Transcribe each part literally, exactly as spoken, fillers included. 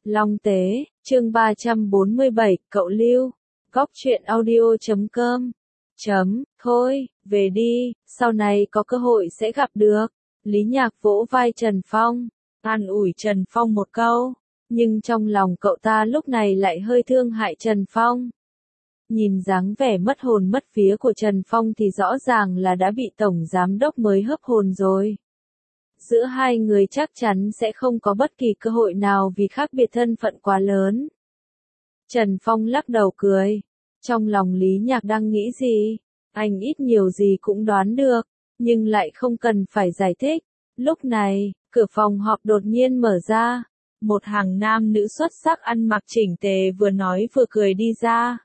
Long Tế, chương ba trăm bốn mươi bảy, cậu Lưu, góc truyện audio chấm com. Chấm, thôi, về đi, sau này có cơ hội sẽ gặp được. Lý Nhạc vỗ vai Trần Phong, an ủi Trần Phong một câu, nhưng trong lòng cậu ta lúc này lại hơi thương hại Trần Phong. Nhìn dáng vẻ mất hồn mất vía của Trần Phong thì rõ ràng là đã bị Tổng Giám Đốc mới hấp hồn rồi. Giữa hai người chắc chắn sẽ không có bất kỳ cơ hội nào vì khác biệt thân phận quá lớn. Trần Phong lắc đầu cười. Trong lòng Lý Nhạc đang nghĩ gì? Anh ít nhiều gì cũng đoán được, nhưng lại không cần phải giải thích. Lúc này, cửa phòng họp đột nhiên mở ra. Một hàng nam nữ xuất sắc ăn mặc chỉnh tề vừa nói vừa cười đi ra.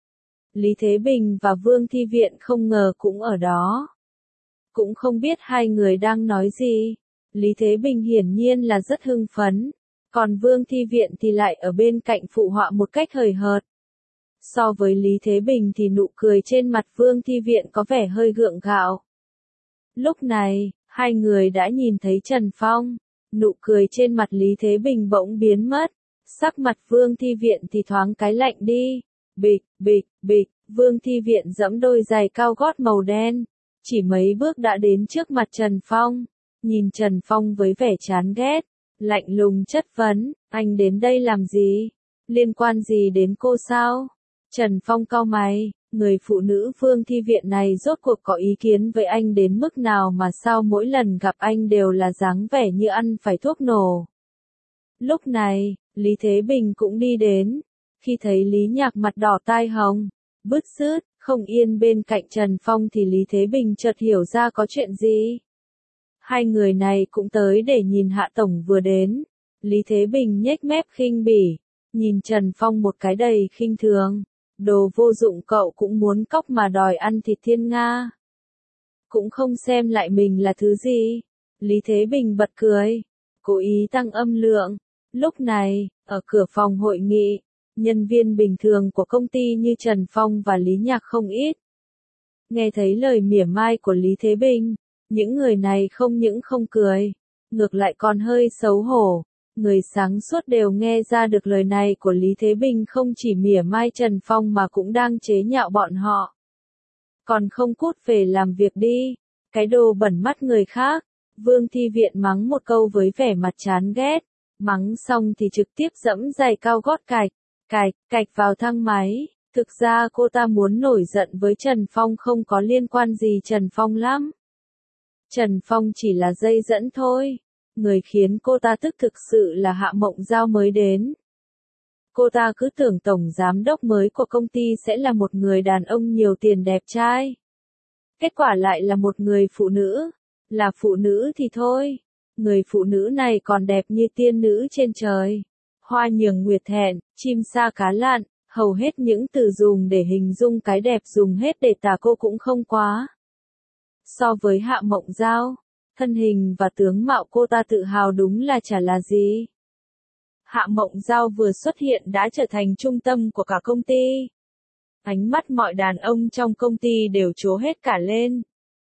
Lý Thế Bình và Vương Thi Viện không ngờ cũng ở đó. Cũng không biết hai người đang nói gì. Lý Thế Bình hiển nhiên là rất hưng phấn, còn Vương Thi Viện thì lại ở bên cạnh phụ họa một cách hời hợt. So với Lý Thế Bình thì nụ cười trên mặt Vương Thi Viện có vẻ hơi gượng gạo. Lúc này, hai người đã nhìn thấy Trần Phong, nụ cười trên mặt Lý Thế Bình bỗng biến mất, sắc mặt Vương Thi Viện thì thoáng cái lạnh đi. Bịch, bịch, bịch, Vương Thi Viện giẫm đôi giày cao gót màu đen, chỉ mấy bước đã đến trước mặt Trần Phong. Nhìn Trần Phong với vẻ chán ghét, lạnh lùng chất vấn, anh đến đây làm gì? Liên quan gì đến cô sao? Trần Phong cau mày, người phụ nữ Vương Thi Viện này rốt cuộc có ý kiến với anh đến mức nào mà sao mỗi lần gặp anh đều là dáng vẻ như ăn phải thuốc nổ. Lúc này, Lý Thế Bình cũng đi đến, khi thấy Lý Nhạc mặt đỏ tai hồng, bứt rứt, không yên bên cạnh Trần Phong thì Lý Thế Bình chợt hiểu ra có chuyện gì. Hai người này cũng tới để nhìn Hạ Tổng vừa đến. Lý Thế Bình nhếch mép khinh bỉ, nhìn Trần Phong một cái đầy khinh thường. Đồ vô dụng cậu cũng muốn cóc mà đòi ăn thịt thiên nga. Cũng không xem lại mình là thứ gì. Lý Thế Bình bật cười, cố ý tăng âm lượng. Lúc này, ở cửa phòng hội nghị, nhân viên bình thường của công ty như Trần Phong và Lý Nhạc không ít. Nghe thấy lời mỉa mai của Lý Thế Bình, những người này không những không cười, ngược lại còn hơi xấu hổ. Người sáng suốt đều nghe ra được lời này của Lý Thế Bình không chỉ mỉa mai Trần Phong mà cũng đang chế nhạo bọn họ. Còn không cút về làm việc đi, cái đồ bẩn mắt người khác. Vương Thi Viện mắng một câu với vẻ mặt chán ghét, mắng xong thì trực tiếp giẫm giày cao gót cạch, cạch, cạch vào thang máy. Thực ra cô ta muốn nổi giận với Trần Phong không có liên quan gì Trần Phong lắm. Trần Phong chỉ là dây dẫn thôi. Người khiến cô ta tức thực sự là Hạ Mộng Giao mới đến. Cô ta cứ tưởng Tổng Giám Đốc mới của công ty sẽ là một người đàn ông nhiều tiền đẹp trai. Kết quả lại là một người phụ nữ. Là phụ nữ thì thôi. Người phụ nữ này còn đẹp như tiên nữ trên trời. Hoa nhường nguyệt thẹn, chim sa cá lặn, hầu hết những từ dùng để hình dung cái đẹp dùng hết để tả cô cũng không quá. So với Hạ Mộng Giao, thân hình và tướng mạo cô ta tự hào đúng là chả là gì. Hạ Mộng Giao vừa xuất hiện đã trở thành trung tâm của cả công ty. Ánh mắt mọi đàn ông trong công ty đều trố hết cả lên.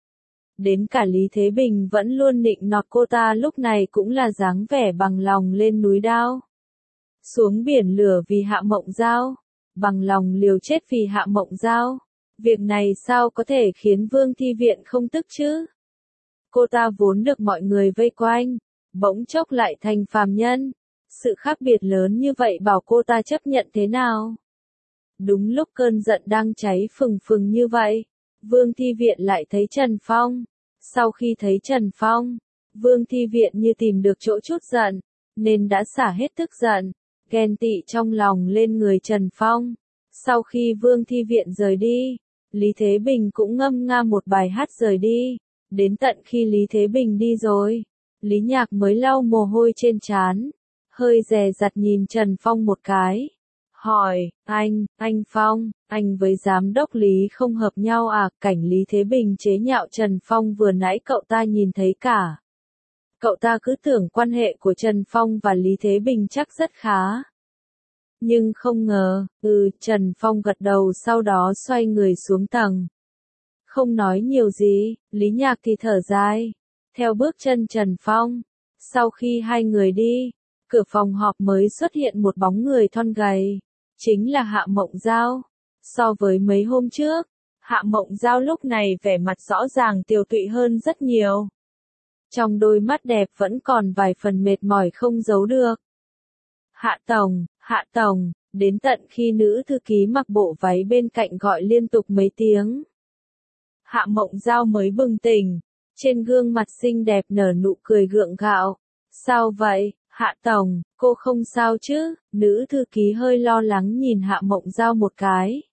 Đến cả Lý Thế Bình vẫn luôn nịnh nọt cô ta lúc này cũng là dáng vẻ bằng lòng lên núi đao. Xuống biển lửa vì Hạ Mộng Giao, bằng lòng liều chết vì Hạ Mộng Giao. Việc này sao có thể khiến Vương Thi Viện không tức chứ? Cô ta vốn được mọi người vây quanh, bỗng chốc lại thành phàm nhân. Sự khác biệt lớn như vậy bảo cô ta chấp nhận thế nào? Đúng lúc cơn giận đang cháy phừng phừng như vậy, Vương Thi Viện lại thấy Trần Phong. Sau khi thấy Trần Phong, Vương Thi Viện như tìm được chỗ chút giận, nên đã xả hết tức giận, ghen tị trong lòng lên người Trần Phong. Sau khi Vương Thi Viện rời đi, Lý Thế Bình cũng ngâm nga một bài hát rời đi. Đến tận khi Lý Thế Bình đi rồi, Lý Nhạc mới lau mồ hôi trên trán, hơi dè dặt nhìn Trần Phong một cái. Hỏi, anh, anh Phong, anh với giám đốc Lý không hợp nhau à? Cảnh Lý Thế Bình chế nhạo Trần Phong vừa nãy cậu ta nhìn thấy cả. Cậu ta cứ tưởng quan hệ của Trần Phong và Lý Thế Bình chắc rất khá. Nhưng không ngờ, ừ, Trần Phong gật đầu sau đó xoay người xuống tầng. Không nói nhiều gì, Lý Nhạc thì thở dài, theo bước chân Trần Phong. Sau khi hai người đi, cửa phòng họp mới xuất hiện một bóng người thon gầy, chính là Hạ Mộng Giao. So với mấy hôm trước, Hạ Mộng Giao lúc này vẻ mặt rõ ràng tiều tụy hơn rất nhiều. Trong đôi mắt đẹp vẫn còn vài phần mệt mỏi không giấu được. Hạ Tổng, Hạ Tổng, đến tận khi nữ thư ký mặc bộ váy bên cạnh gọi liên tục mấy tiếng. Hạ Mộng Giao mới bừng tỉnh, trên gương mặt xinh đẹp nở nụ cười gượng gạo. Sao vậy, Hạ Tổng, cô không sao chứ? Nữ thư ký hơi lo lắng nhìn Hạ Mộng Giao một cái.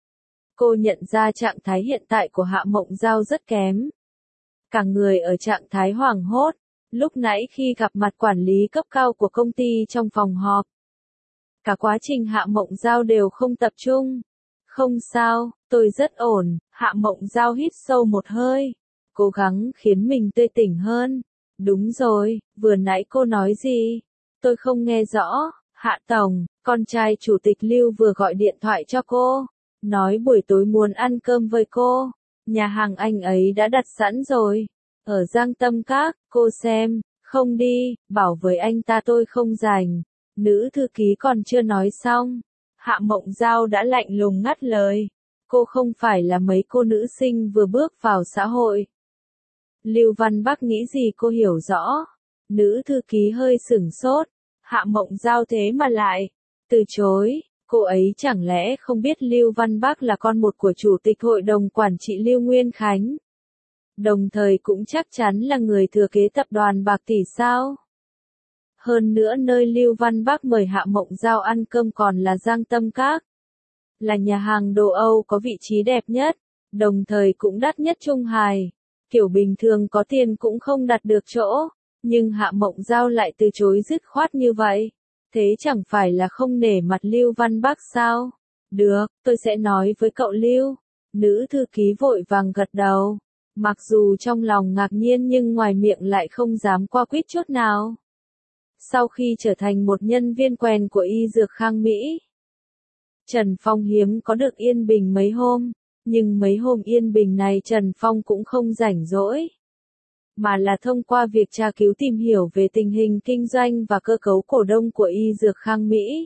Cô nhận ra trạng thái hiện tại của Hạ Mộng Giao rất kém. Cả người ở trạng thái hoảng hốt, lúc nãy khi gặp mặt quản lý cấp cao của công ty trong phòng họp. Cả quá trình Hạ Mộng Giao đều không tập trung. Không sao, tôi rất ổn. Hạ Mộng Giao hít sâu một hơi, cố gắng khiến mình tươi tỉnh hơn. Đúng rồi, vừa nãy cô nói gì? Tôi không nghe rõ. Hạ Tổng, con trai chủ tịch Lưu vừa gọi điện thoại cho cô, nói buổi tối muốn ăn cơm với cô. Nhà hàng anh ấy đã đặt sẵn rồi, ở Giang Tâm Các, cô xem, không đi, bảo với anh ta tôi không rảnh. Nữ thư ký còn chưa nói xong, Hạ Mộng Giao đã lạnh lùng ngắt lời. Cô không phải là mấy cô nữ sinh vừa bước vào xã hội. Lưu Văn Bắc nghĩ gì cô hiểu rõ. Nữ thư ký hơi sửng sốt. Hạ Mộng Giao thế mà lại từ chối. Cô ấy chẳng lẽ không biết Lưu Văn Bắc là con một của chủ tịch hội đồng quản trị Lưu Nguyên Khánh, đồng thời cũng chắc chắn là người thừa kế tập đoàn bạc tỷ sao? Hơn nữa nơi Lưu Văn Bắc mời Hạ Mộng Giao ăn cơm còn là Giang Tâm Các, là nhà hàng đồ Âu có vị trí đẹp nhất, đồng thời cũng đắt nhất Trung Hải. Kiểu bình thường có tiền cũng không đặt được chỗ, nhưng Hạ Mộng Giao lại từ chối dứt khoát như vậy. Thế chẳng phải là không nể mặt Lưu Văn Bắc sao? Được, tôi sẽ nói với cậu Lưu. Nữ thư ký vội vàng gật đầu. Mặc dù trong lòng ngạc nhiên nhưng ngoài miệng lại không dám qua quýt chút nào. Sau khi trở thành một nhân viên quèn của y dược Khang Mỹ, Trần Phong hiếm có được yên bình mấy hôm. Nhưng mấy hôm yên bình này Trần Phong cũng không rảnh rỗi, mà là thông qua việc tra cứu tìm hiểu về tình hình kinh doanh và cơ cấu cổ đông của y dược Khang Mỹ.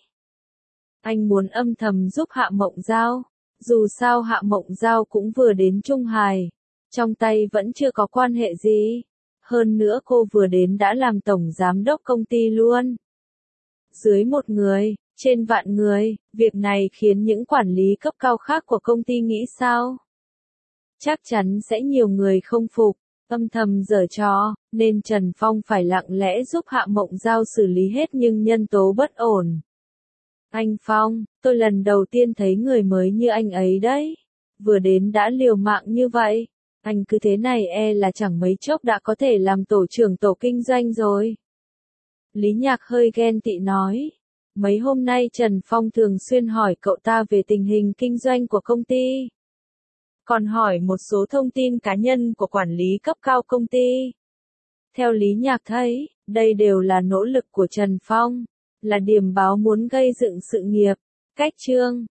Anh muốn âm thầm giúp Hạ Mộng Giao, dù sao Hạ Mộng Giao cũng vừa đến Trung Hải, trong tay vẫn chưa có quan hệ gì. Hơn nữa cô vừa đến đã làm tổng giám đốc công ty luôn. Dưới một người, trên vạn người, việc này khiến những quản lý cấp cao khác của công ty nghĩ sao? Chắc chắn sẽ nhiều người không phục, âm thầm giở trò, nên Trần Phong phải lặng lẽ giúp Hạ Mộng Giao xử lý hết những nhân tố bất ổn. Anh Phong, tôi lần đầu tiên thấy người mới như anh ấy đấy. Vừa đến đã liều mạng như vậy. Anh cứ thế này e là chẳng mấy chốc đã có thể làm tổ trưởng tổ kinh doanh rồi. Lý Nhạc hơi ghen tị nói. Mấy hôm nay Trần Phong thường xuyên hỏi cậu ta về tình hình kinh doanh của công ty. Còn hỏi một số thông tin cá nhân của quản lý cấp cao công ty. Theo Lý Nhạc thấy, đây đều là nỗ lực của Trần Phong, là điểm báo muốn gây dựng sự nghiệp. Cách chương